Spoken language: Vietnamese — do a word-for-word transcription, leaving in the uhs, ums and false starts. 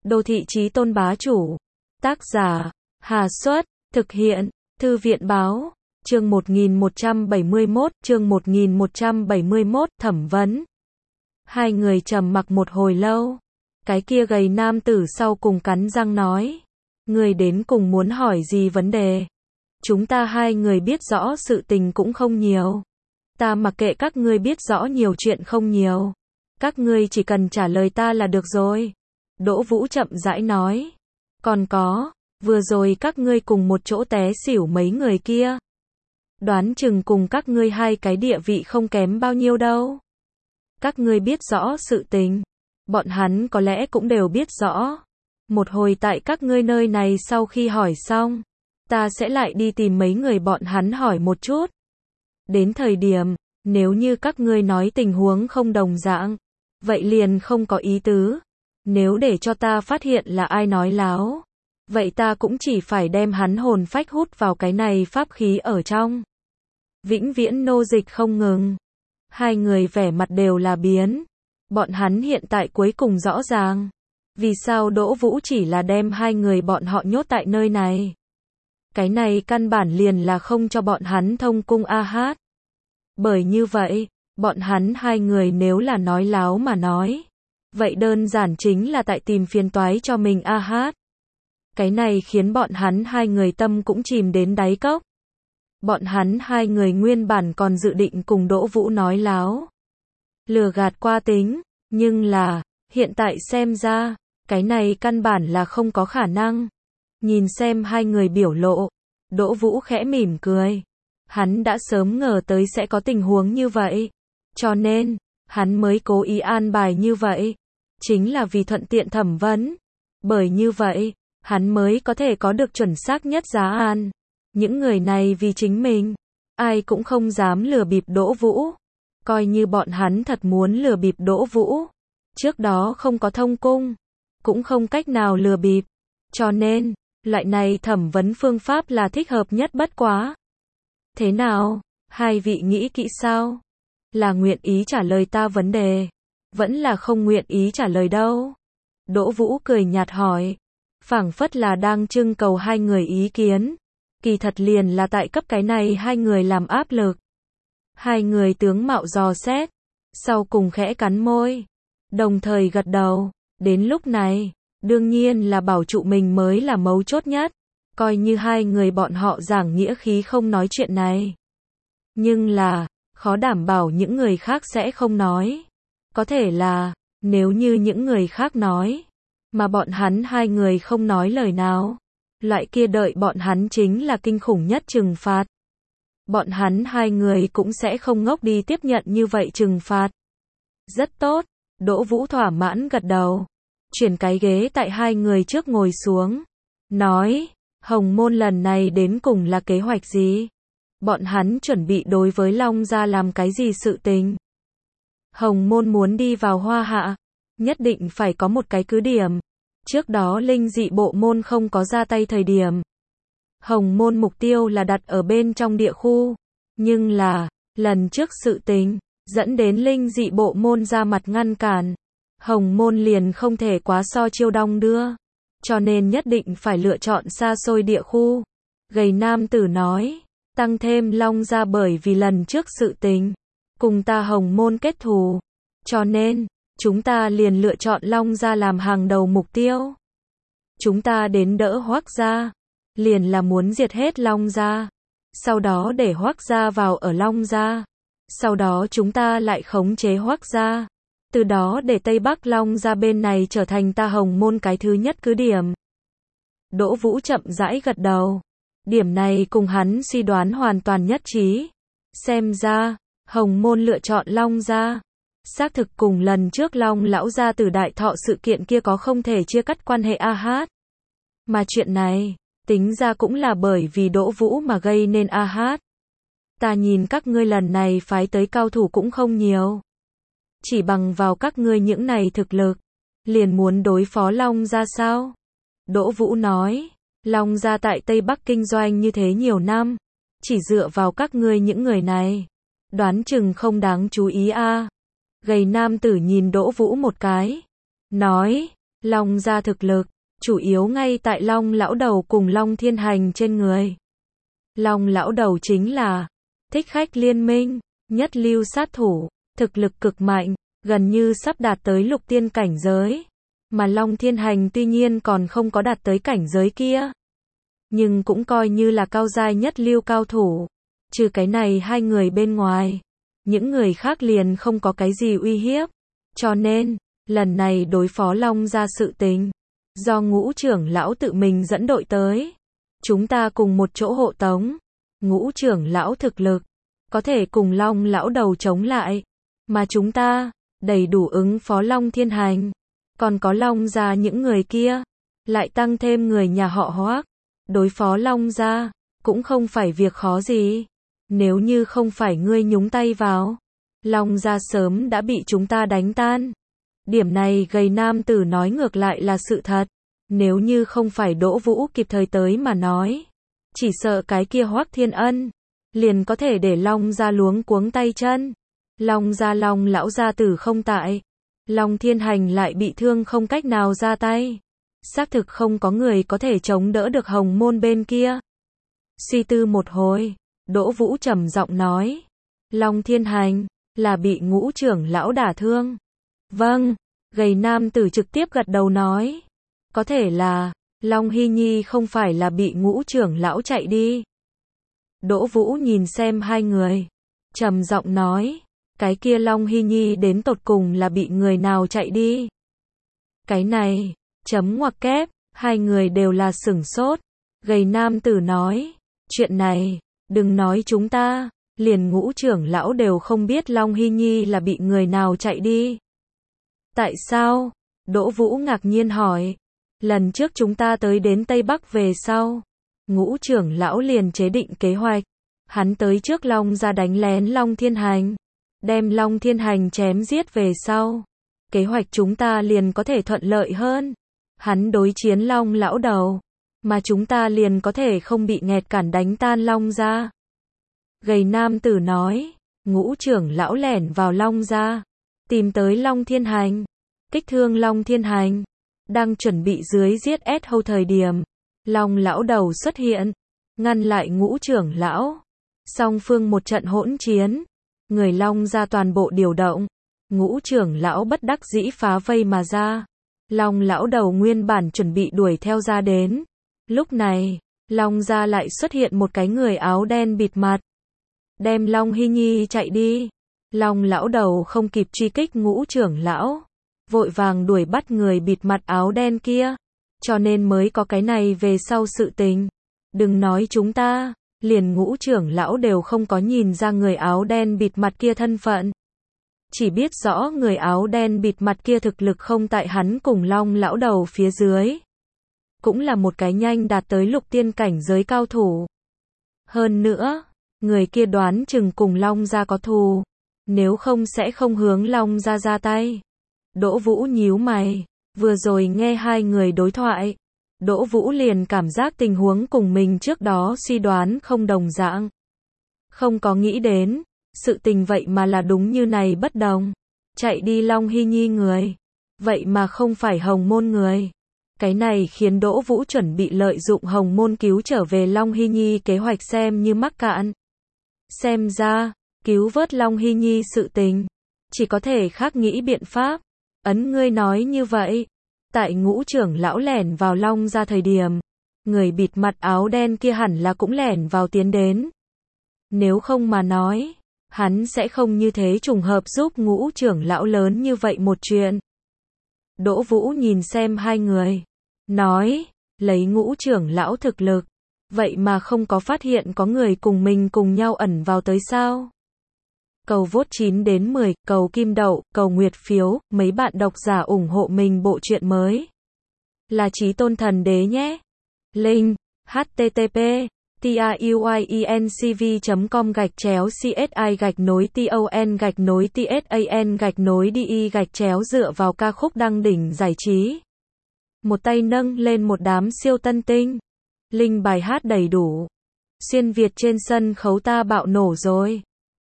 Đô thị chí tôn bá chủ. Tác giả, Hà Xuất, thực hiện, Thư viện báo, chương một nghìn một trăm bảy mươi mốt, chương một nghìn một trăm bảy mươi mốt, thẩm vấn. Hai người trầm mặc một hồi lâu. Cái kia gầy nam tử sau cùng cắn răng nói. Người đến cùng muốn hỏi gì vấn đề? Chúng ta hai người biết rõ sự tình cũng không nhiều. Ta mặc kệ các ngươi biết rõ nhiều chuyện không nhiều. Các ngươi chỉ cần trả lời ta là được rồi. Đỗ Vũ chậm rãi nói. Còn có, vừa rồi các ngươi cùng một chỗ té xỉu mấy người kia. Đoán chừng cùng các ngươi hai cái địa vị không kém bao nhiêu đâu. Các ngươi biết rõ sự tình. Bọn hắn có lẽ cũng đều biết rõ. Một hồi tại các ngươi nơi này sau khi hỏi xong, ta sẽ lại đi tìm mấy người bọn hắn hỏi một chút. Đến thời điểm, nếu như các ngươi nói tình huống không đồng dạng, vậy liền không có ý tứ. Nếu để cho ta phát hiện là ai nói láo, vậy ta cũng chỉ phải đem hắn hồn phách hút vào cái này pháp khí ở trong. Vĩnh viễn nô dịch không ngừng. Hai người vẻ mặt đều là biến. Bọn hắn hiện tại cuối cùng rõ ràng. Vì sao Đỗ Vũ chỉ là đem hai người bọn họ nhốt tại nơi này? Cái này căn bản liền là không cho bọn hắn thông cung a hát. Bởi như vậy, bọn hắn hai người nếu là nói láo mà nói, vậy đơn giản chính là tại tìm phiền toái cho mình a hát. Cái này khiến bọn hắn hai người tâm cũng chìm đến đáy cốc. Bọn hắn hai người nguyên bản còn dự định cùng Đỗ Vũ nói láo, lừa gạt qua tính, nhưng là, hiện tại xem ra, cái này căn bản là không có khả năng. Nhìn xem hai người biểu lộ, Đỗ Vũ khẽ mỉm cười. Hắn đã sớm ngờ tới sẽ có tình huống như vậy, cho nên, hắn mới cố ý an bài như vậy. Chính là vì thuận tiện thẩm vấn. Bởi như vậy, hắn mới có thể có được chuẩn xác nhất giá an. Những người này vì chính mình, ai cũng không dám lừa bịp Đỗ Vũ. Coi như bọn hắn thật muốn lừa bịp Đỗ Vũ, trước đó không có thông cung, cũng không cách nào lừa bịp. Cho nên, loại này thẩm vấn phương pháp là thích hợp nhất bất quá. Thế nào, hai vị nghĩ kỹ sao? Là nguyện ý trả lời ta vấn đề, vẫn là không nguyện ý trả lời đâu? Đỗ Vũ cười nhạt hỏi, phảng phất là đang trưng cầu hai người ý kiến. Kỳ thật liền là tại cấp cái này hai người làm áp lực. Hai người tướng mạo dò xét, sau cùng khẽ cắn môi, đồng thời gật đầu. Đến lúc này, đương nhiên là bảo trụ mình mới là mấu chốt nhất. Coi như hai người bọn họ giảng nghĩa khí không nói chuyện này. Nhưng là, khó đảm bảo những người khác sẽ không nói. Có thể là, nếu như những người khác nói, mà bọn hắn hai người không nói lời nào, loại kia đợi bọn hắn chính là kinh khủng nhất trừng phạt. Bọn hắn hai người cũng sẽ không ngốc đi tiếp nhận như vậy trừng phạt. Rất tốt, Đỗ Vũ thỏa mãn gật đầu. Chuyển cái ghế tại hai người trước ngồi xuống. Nói, Hồng Môn lần này đến cùng là kế hoạch gì? Bọn hắn chuẩn bị đối với Long Gia làm cái gì sự tình? Hồng Môn muốn đi vào Hoa Hạ, nhất định phải có một cái cứ điểm. Trước đó linh dị bộ môn không có ra tay thời điểm, Hồng Môn mục tiêu là đặt ở bên trong địa khu. Nhưng là, lần trước sự tình, dẫn đến linh dị bộ môn ra mặt ngăn cản. Hồng Môn liền không thể quá so chiêu đong đưa. Cho nên nhất định phải lựa chọn xa xôi địa khu. Gầy nam tử nói, tăng thêm Long Gia bởi vì lần trước sự tình, cùng ta Hồng Môn kết thù. Cho nên, chúng ta liền lựa chọn Long Gia làm hàng đầu mục tiêu. Chúng ta đến đỡ Hoắc Gia, liền là muốn diệt hết Long Gia. Sau đó để Hoắc Gia vào ở Long Gia. Sau đó chúng ta lại khống chế Hoắc Gia. Từ đó để Tây Bắc Long Gia bên này trở thành ta Hồng Môn cái thứ nhất cứ điểm. Đỗ Vũ chậm rãi gật đầu. Điểm này cùng hắn suy đoán hoàn toàn nhất trí. Xem ra, Hồng Môn lựa chọn Long Gia, xác thực cùng lần trước Long lão gia tử đại thọ sự kiện kia có không thể chia cắt quan hệ a hát. Mà chuyện này, tính ra cũng là bởi vì Đỗ Vũ mà gây nên a hát. Ta nhìn các ngươi lần này phái tới cao thủ cũng không nhiều. Chỉ bằng vào các ngươi những này thực lực, liền muốn đối phó Long Gia sao? Đỗ Vũ nói, Long Gia tại Tây Bắc kinh doanh như thế nhiều năm, chỉ dựa vào các ngươi những người này, đoán chừng không đáng chú ý a. Gầy nam tử nhìn Đỗ Vũ một cái, nói, Long gia thực lực, chủ yếu ngay tại Long lão đầu cùng Long Thiên Hành trên người. Long lão đầu chính là thích khách liên minh, nhất lưu sát thủ, thực lực cực mạnh, gần như sắp đạt tới lục tiên cảnh giới. Mà Long Thiên Hành tuy nhiên còn không có đạt tới cảnh giới kia, nhưng cũng coi như là cao giai nhất lưu cao thủ. Trừ cái này hai người bên ngoài, những người khác liền không có cái gì uy hiếp. Cho nên, lần này đối phó Long gia sự tình, do Ngũ trưởng lão tự mình dẫn đội tới. Chúng ta cùng một chỗ hộ tống. Ngũ trưởng lão thực lực, có thể cùng Long lão đầu chống lại. Mà chúng ta, đầy đủ ứng phó Long Thiên Hành. Còn có Long gia những người kia, lại tăng thêm người nhà họ Hoác. Đối phó Long gia, cũng không phải việc khó gì. Nếu như không phải ngươi nhúng tay vào, Long gia sớm đã bị chúng ta đánh tan. Điểm này gầy nam tử nói ngược lại là sự thật. Nếu như không phải Đỗ Vũ kịp thời tới mà nói, chỉ sợ cái kia Hoác Thiên Ân liền có thể để Long gia luống cuống tay chân. Long gia Long lão gia tử không tại, Long Thiên Hành lại bị thương không cách nào ra tay. Xác thực không có người có thể chống đỡ được Hồng Môn bên kia. Suy tư một hồi, Đỗ Vũ trầm giọng nói, Long Thiên Hành là bị Ngũ trưởng lão đả thương. Vâng, gầy nam tử trực tiếp gật đầu nói, có thể là Long Hy Nhi không phải là bị Ngũ trưởng lão chạy đi. Đỗ Vũ nhìn xem hai người, trầm giọng nói, cái kia Long Hy Nhi đến tột cùng là bị người nào chạy đi? Cái này, chấm ngoặc kép, hai người đều là sửng sốt. Gầy nam tử nói, chuyện này, đừng nói chúng ta, liền Ngũ trưởng lão đều không biết Long Hy Nhi là bị người nào chạy đi. Tại sao? Đỗ Vũ ngạc nhiên hỏi. Lần trước chúng ta tới đến Tây Bắc về sau, Ngũ trưởng lão liền chế định kế hoạch. Hắn tới trước Long gia đánh lén Long Thiên Hành, đem Long Thiên Hành chém giết về sau. Kế hoạch chúng ta liền có thể thuận lợi hơn. Hắn đối chiến Long lão đầu, mà chúng ta liền có thể không bị nghẹt cản đánh tan Long gia. Gầy nam tử nói, Ngũ trưởng lão lẻn vào Long gia, tìm tới Long Thiên Hành, kích thương Long Thiên Hành. Đang chuẩn bị dưới giết ét hầu thời điểm, Long lão đầu xuất hiện, ngăn lại Ngũ trưởng lão. Song phương một trận hỗn chiến, người Long gia toàn bộ điều động. Ngũ trưởng lão bất đắc dĩ phá vây mà ra. Long lão đầu nguyên bản chuẩn bị đuổi theo ra đến. Lúc này, Long gia lại xuất hiện một cái người áo đen bịt mặt, đem Long Hy Nhi chạy đi. Long lão đầu không kịp truy kích Ngũ trưởng lão, vội vàng đuổi bắt người bịt mặt áo đen kia. Cho nên mới có cái này về sau sự tình. Đừng nói chúng ta, liền Ngũ trưởng lão đều không có nhìn ra người áo đen bịt mặt kia thân phận. Chỉ biết rõ người áo đen bịt mặt kia thực lực không tại hắn cùng Long lão đầu phía dưới. Cũng là một cái nhanh đạt tới lục tiên cảnh giới cao thủ. Hơn nữa, người kia đoán chừng cùng Long gia có thù, nếu không sẽ không hướng Long gia ra tay. Đỗ Vũ nhíu mày, vừa rồi nghe hai người đối thoại, Đỗ Vũ liền cảm giác tình huống cùng mình trước đó suy đoán không đồng dạng. Không có nghĩ đến, sự tình vậy mà là đúng như này bất đồng. Chạy đi Long Hy Nhi người, vậy mà không phải Hồng Môn người. Cái này khiến Đỗ Vũ chuẩn bị lợi dụng Hồng Môn cứu trở về Long Hy Nhi kế hoạch xem như mắc cạn. Xem ra, cứu vớt Long Hy Nhi sự tình, chỉ có thể khác nghĩ biện pháp. Ấn ngươi nói như vậy, tại Ngũ trưởng lão lẻn vào Long gia thời điểm, người bịt mặt áo đen kia hẳn là cũng lẻn vào tiến đến. Nếu không mà nói, hắn sẽ không như thế trùng hợp giúp Ngũ trưởng lão lớn như vậy một chuyện. Đỗ Vũ nhìn xem hai người, nói, lấy Ngũ trưởng lão thực lực, vậy mà không có phát hiện có người cùng mình cùng nhau ẩn vào tới sao? Cầu vote chín đến mười, cầu kim đậu, cầu nguyệt phiếu, mấy bạn độc giả ủng hộ mình bộ truyện mới. Là Chí Tôn Thần Đế nhé. Link, http tuyencv chấm com gạch chéo csi gạch nối ton gạch nối tsan gạch nối đi gạch chéo dựa vào ca khúc đăng đỉnh giải trí. Một tay nâng lên một đám siêu tân tinh. Link bài hát đầy đủ. Xuyên Việt trên sân khấu ta bạo nổ rồi.